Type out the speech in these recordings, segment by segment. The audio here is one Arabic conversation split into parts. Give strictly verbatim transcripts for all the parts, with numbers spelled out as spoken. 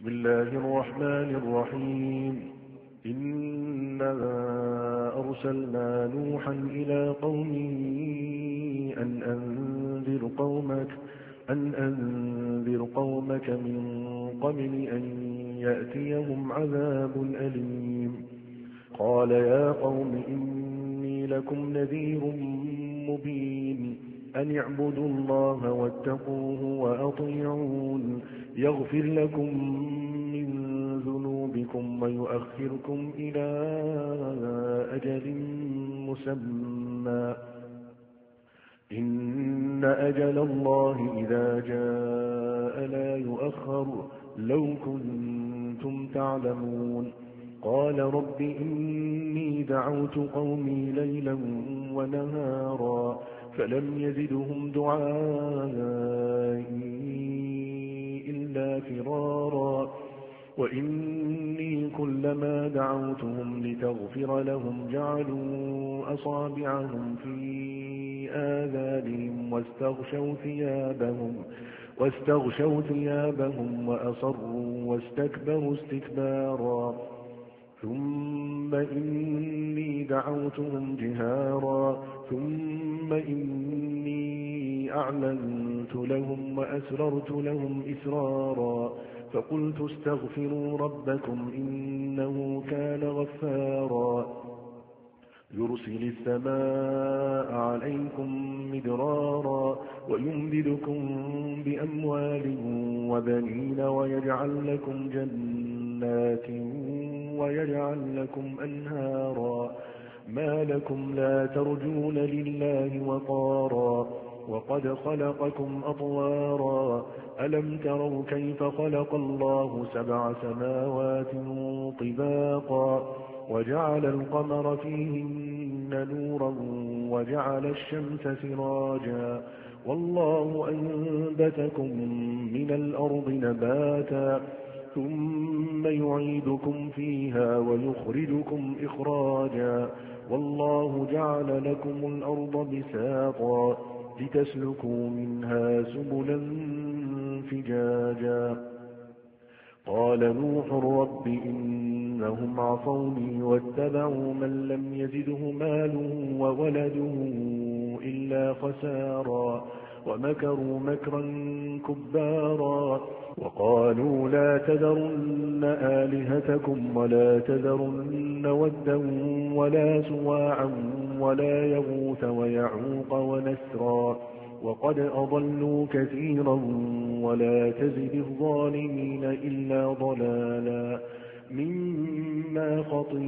بسم الله الرحمن الرحيم إنا أرسلنا نوحا إلى قومه أن أنذر قومك أن أنذر قومك من قبل أن يأتيهم عذاب أليم. قال يا قوم إني لكم نذير مبين أن اعبدوا الله واتقوه وأطيعون يغفر لكم من ذنوبكم ويؤخركم إلى أجل مسمى إن أجل الله إذا جاء لا يؤخر لو كنتم تعلمون. قال رب إني دعوت قومي ليلا ونهارا فلم يزدهم دعائي إلا فرارا وإني كلما دعوتهم لتغفر لهم جعلوا أصابعهم في آذانهم واستغشوا ثيابهم واستغشوا ثيابهم وأصروا واستكبروا استكبارا ثم إني دعوتهم جهارا ثم إني أعلنت لهم وأسررت لهم إسرارا فقلت استغفروا ربكم إنه كان غفارا يرسل السماء عليكم مدرارا ويمددكم بأموال وبنين ويجعل لكم جنات ويجعل لكم أنهارا ما لكم لا ترجون لله وقارا وقد خلقكم أطوارا ألم تروا كيف خلق الله سبع سماوات طباقا وجعل القمر فيهن نورا وجعل الشمس سراجا والله أنبتكم من الأرض نباتا ثم يعيدكم فيها ويخرجكم إخراجا والله جعل لكم الأرض بساطا لتسلكوا منها سبلا فجاجا. قال نوح رب إنهم عصوني واتبعوا من لم يزده ماله وولده إلا خسارا ومكروا مكرا كبارا وقالوا لا تذرن آلهتكم ولا تذرن ودا ولا سواعا ولا يغوث ويعوق ونسرا وقد أضلوا كثيرا ولا تزد الظالمين إلا ضلالا مما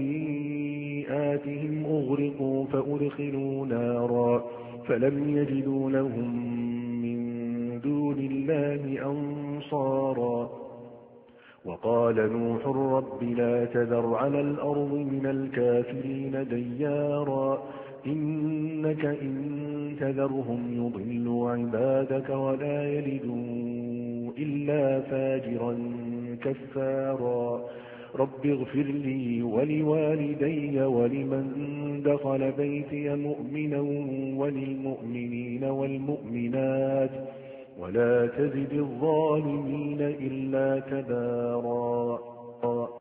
خطيئاتهم أغرقوا فأدخلوا نارا فلم يجدوا لهم من دون الله أنصارا. وقال نوح رب لا تذر على الأرض من الكافرين ديارا إنك إن تذرهم يضلوا عبادك ولا يلدوا إلا فاجرا كفارا. رب اغفر لي ولوالدي ولمن دخل بيتي مؤمنا وللمؤمنين والمؤمنات ولا تزد الظالمين إلا تبارا.